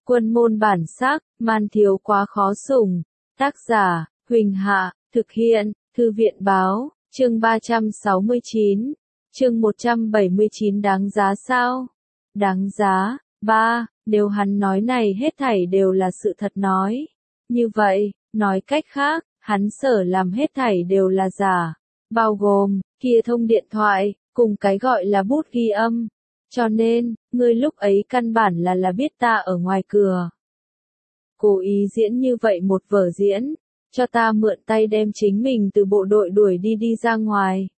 Quân môn bản sắc, man thiếu quá khó sủng. Tác giả, Huỳnh Hạ, thực hiện, Thư viện báo, chương 369, chương 179 đáng giá sao? Đáng giá, 3, nếu hắn nói này hết thảy đều là sự thật nói. Như vậy, nói cách khác, hắn sở làm hết thảy đều là giả, bao gồm, kia thông điện thoại, cùng cái gọi là bút ghi âm. Cho nên, ngươi lúc ấy căn bản là biết ta ở ngoài cửa. Cố ý diễn như vậy một vở diễn, cho ta mượn tay đem chính mình từ bộ đội đuổi đi ra ngoài.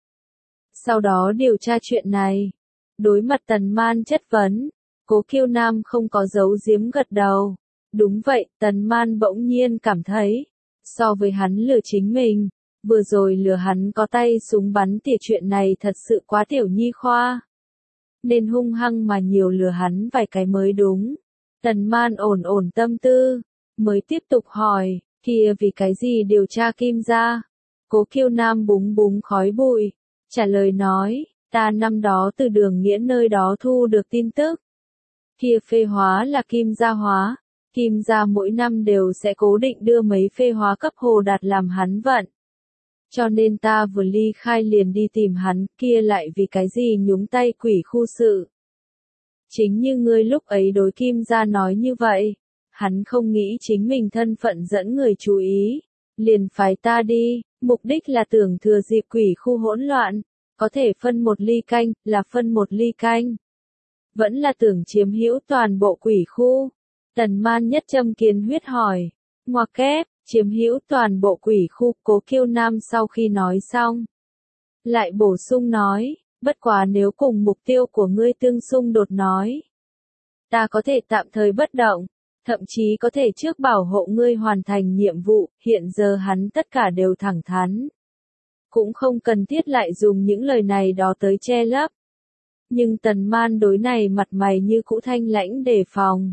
Sau đó điều tra chuyện này. Đối mặt Tần Man chất vấn, Cố Kiêu Nam không có giấu giếm gật đầu. Đúng vậy, Tần Man bỗng nhiên cảm thấy, so với hắn lừa chính mình, vừa rồi lừa hắn có tay súng bắn tỉa chuyện này thật sự quá tiểu nhi khoa. Nên hung hăng mà nhiều lừa hắn vài cái mới đúng. Tần Man ổn tâm tư, mới tiếp tục hỏi, kia vì cái gì điều tra Kim gia? Cố Kiêu Nam búng khói bụi, trả lời nói, ta năm đó từ Đường Nghĩa nơi đó thu được tin tức. Kia phê hóa là Kim gia hóa, Kim gia mỗi năm đều sẽ cố định đưa mấy phê hóa cấp Hồ Đạt làm hắn vận. Cho nên ta vừa ly khai liền đi tìm hắn, kia lại vì cái gì nhúng tay quỷ khu sự. Chính như ngươi lúc ấy đối Kim gia nói như vậy, hắn không nghĩ chính mình thân phận dẫn người chú ý, liền phái ta đi, mục đích là tưởng thừa dịp quỷ khu hỗn loạn, có thể phân một ly canh, là phân một ly canh. Vẫn là tưởng chiếm hữu toàn bộ quỷ khu. Tần Man nhất châm kiến huyết hỏi, ngoặc kép, chiếm hữu toàn bộ quỷ khu. Cố Kiêu Nam sau khi nói xong, lại bổ sung nói, bất quá nếu cùng mục tiêu của ngươi tương xung đột nói, ta có thể tạm thời bất động, thậm chí có thể trước bảo hộ ngươi hoàn thành nhiệm vụ. Hiện giờ hắn tất cả đều thẳng thắn, cũng không cần thiết lại dùng những lời này đó tới che lấp. Nhưng Tần Man đối này mặt mày như cũ thanh lãnh đề phòng.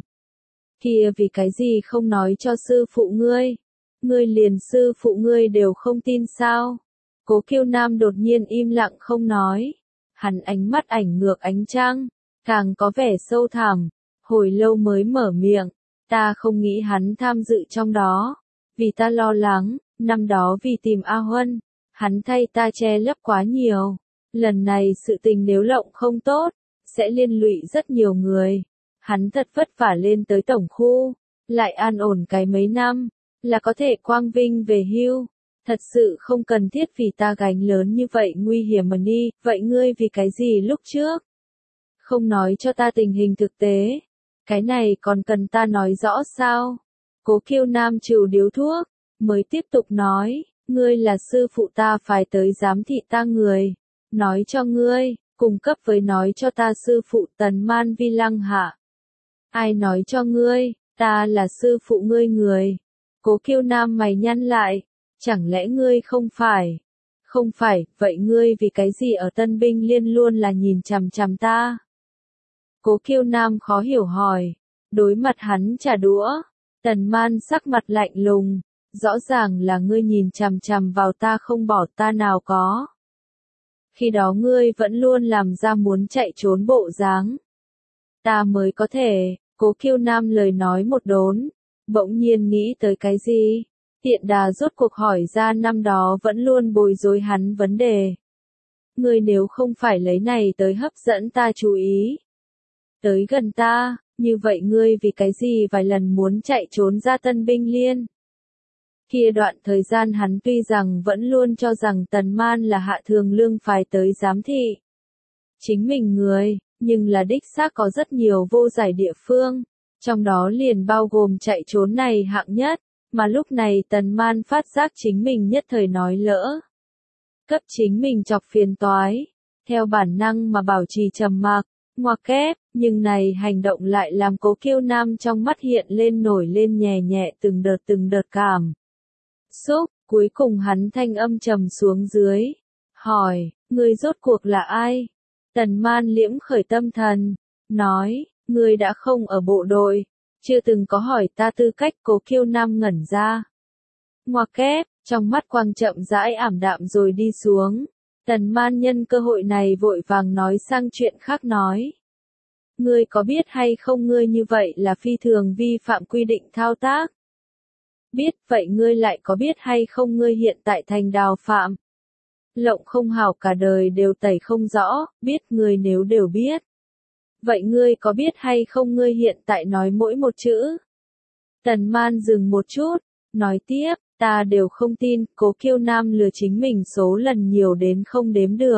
Kia vì cái gì không nói cho sư phụ ngươi? Ngươi liền sư phụ ngươi đều không tin sao? Cố Kiêu Nam đột nhiên im lặng không nói. Hắn ánh mắt ảnh ngược ánh trăng, càng có vẻ sâu thẳm, hồi lâu mới mở miệng. Ta không nghĩ hắn tham dự trong đó, vì ta lo lắng, năm đó vì tìm A Huân, hắn thay ta che lấp quá nhiều. Lần này sự tình nếu lộng không tốt, sẽ liên lụy rất nhiều người. Hắn thật vất vả lên tới tổng khu, lại an ổn cái mấy năm, là có thể quang vinh về hưu. Thật sự không cần thiết vì ta gánh lớn như vậy nguy hiểm mà đi. Vậy ngươi vì cái gì lúc trước không nói cho ta tình hình thực tế? Cái này còn cần ta nói rõ sao? Cố Kiêu Nam trừ điếu thuốc, mới tiếp tục nói, ngươi là sư phụ ta phải tới giám thị ta người. Nói cho ngươi, cùng cấp với nói cho ta sư phụ Tần Man Vi Lăng hạ. Ai nói cho ngươi, ta là sư phụ ngươi người? Cố Kiêu Nam mày nhăn lại, chẳng lẽ ngươi không phải? Không phải, vậy ngươi vì cái gì ở Tân Binh Liên luôn là nhìn chằm chằm ta? Cố Kiêu Nam khó hiểu hỏi, đối mặt hắn trả đũa. Tần Man sắc mặt lạnh lùng, rõ ràng là ngươi nhìn chằm chằm vào ta không bỏ, ta nào có. Khi đó ngươi vẫn luôn làm ra muốn chạy trốn bộ dáng. Ta mới có thể. Cố Kiêu Nam lời nói một đốn, bỗng nhiên nghĩ tới cái gì? Tiện đà rốt cuộc hỏi ra năm đó vẫn luôn bối rối hắn vấn đề. Ngươi nếu không phải lấy này tới hấp dẫn ta chú ý, tới gần ta, như vậy ngươi vì cái gì vài lần muốn chạy trốn ra Tân Binh Liên? Kia đoạn thời gian hắn tuy rằng vẫn luôn cho rằng Tần Man là Hạ Thường Lương phái tới giám thị chính mình người, nhưng là đích xác có rất nhiều vô giải địa phương, trong đó liền bao gồm chạy trốn này hạng nhất, mà lúc này Tần Man phát giác chính mình nhất thời nói lỡ, cấp chính mình chọc phiền toái, theo bản năng mà bảo trì trầm mặc, ngoặc kép, nhưng này hành động lại làm Cố Kiêu Nam trong mắt hiện lên nổi lên nhẹ nhẹ từng đợt cảm xúc. Cuối cùng hắn thanh âm trầm xuống dưới, hỏi, ngươi rốt cuộc là ai? Tần Man liễm khởi tâm thần, nói, ngươi đã không ở bộ đội, chưa từng có hỏi ta tư cách. Cố Kiêu Nam ngẩn ra, ngoặc kép, trong mắt quang chậm rãi ảm đạm rồi đi xuống. Tần Man nhân cơ hội này vội vàng nói sang chuyện khác nói, Ngươi có biết hay không ngươi như vậy là phi thường vi phạm quy định thao tác? Biết, vậy ngươi lại có biết hay không ngươi hiện tại thành đào phạm? Lộng không hảo cả đời đều tẩy không rõ, biết ngươi nếu đều biết. Vậy ngươi có biết hay không ngươi hiện tại nói mỗi một chữ? Tần Man dừng một chút, nói tiếp, ta đều không tin, Cố Kiêu Nam lừa chính mình số lần nhiều đến không đếm được.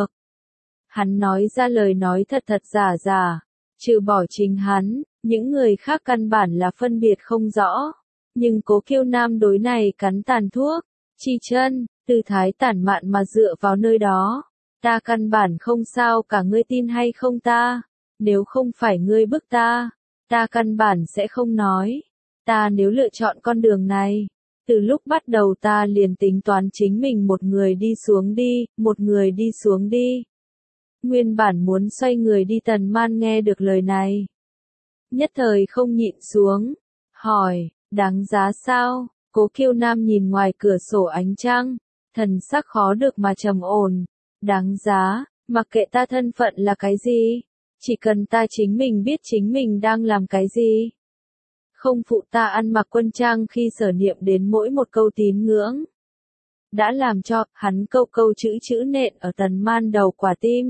Hắn nói ra lời nói thật thật giả giả, trừ bỏ chính hắn, những người khác căn bản là phân biệt không rõ. Nhưng Cố Kiêu Nam đối này cắn tàn thuốc, chi chân, tư thái tản mạn mà dựa vào nơi đó. Ta căn bản không sao cả ngươi tin hay không ta, nếu không phải ngươi bức ta, ta căn bản sẽ không nói. Ta nếu lựa chọn con đường này, từ lúc bắt đầu ta liền tính toán chính mình một người đi xuống đi, một người đi xuống đi. Nguyên bản muốn xoay người đi Tần Man nghe được lời này. Nhất thời không nhịn xuống, hỏi, đáng giá sao? Cố Kiêu Nam nhìn ngoài cửa sổ ánh trăng, thần sắc khó được mà trầm ổn. Đáng giá, mặc kệ ta thân phận là cái gì, chỉ cần ta chính mình biết chính mình đang làm cái gì. Không phụ ta ăn mặc quân trang khi sở niệm đến mỗi một câu tín ngưỡng. Đã làm cho hắn câu câu chữ chữ nện ở Tần Man đầu quả tim.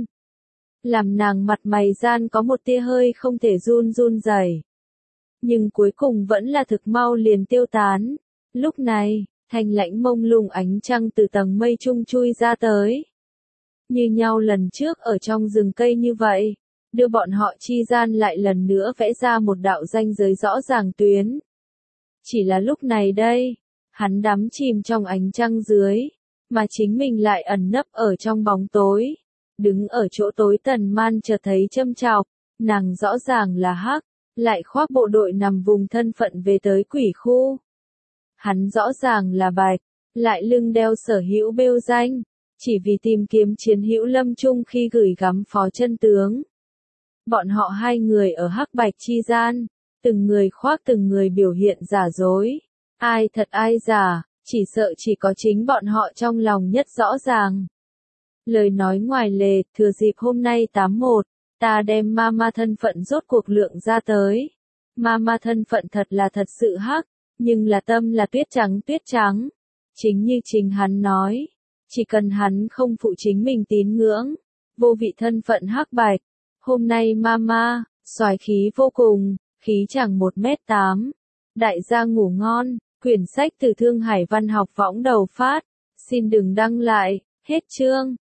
Làm nàng mặt mày gian có một tia hơi không thể run run rẩy. Nhưng cuối cùng vẫn là thực mau liền tiêu tán. Lúc này, thanh lãnh mông lung ánh trăng từ tầng mây trung chui ra tới. Như nhau lần trước ở trong rừng cây như vậy, đưa bọn họ chi gian lại lần nữa vẽ ra một đạo ranh giới rõ ràng tuyến. Chỉ là lúc này đây, hắn đắm chìm trong ánh trăng dưới, mà chính mình lại ẩn nấp ở trong bóng tối. Đứng ở chỗ tối Tần Man chợt thấy châm chọc, nàng rõ ràng là hắc, lại khoác bộ đội nằm vùng thân phận về tới quỷ khu. Hắn rõ ràng là bạch, lại lưng đeo sở hữu bêu danh, chỉ vì tìm kiếm chiến hữu lâm trung khi gửi gắm phó chân tướng. Bọn họ hai người ở hắc bạch chi gian, từng người khoác từng người biểu hiện giả dối. Ai thật ai giả, chỉ sợ chỉ có chính bọn họ trong lòng nhất rõ ràng. Lời nói ngoài lề, thừa dịp hôm nay 81, ta đem mama thân phận rốt cuộc lượng ra tới. Mama thân phận thật là thật sự hắc, nhưng là tâm là tuyết trắng. Chính như chính hắn nói, chỉ cần hắn không phụ chính mình tín ngưỡng, vô vị thân phận hắc bạch. Hôm nay mama, soái khí vô cùng, khí chẳng 1m8. Đại gia ngủ ngon, quyển sách từ Thương Hải Văn học võng đầu phát. Xin đừng đăng lại, hết chương.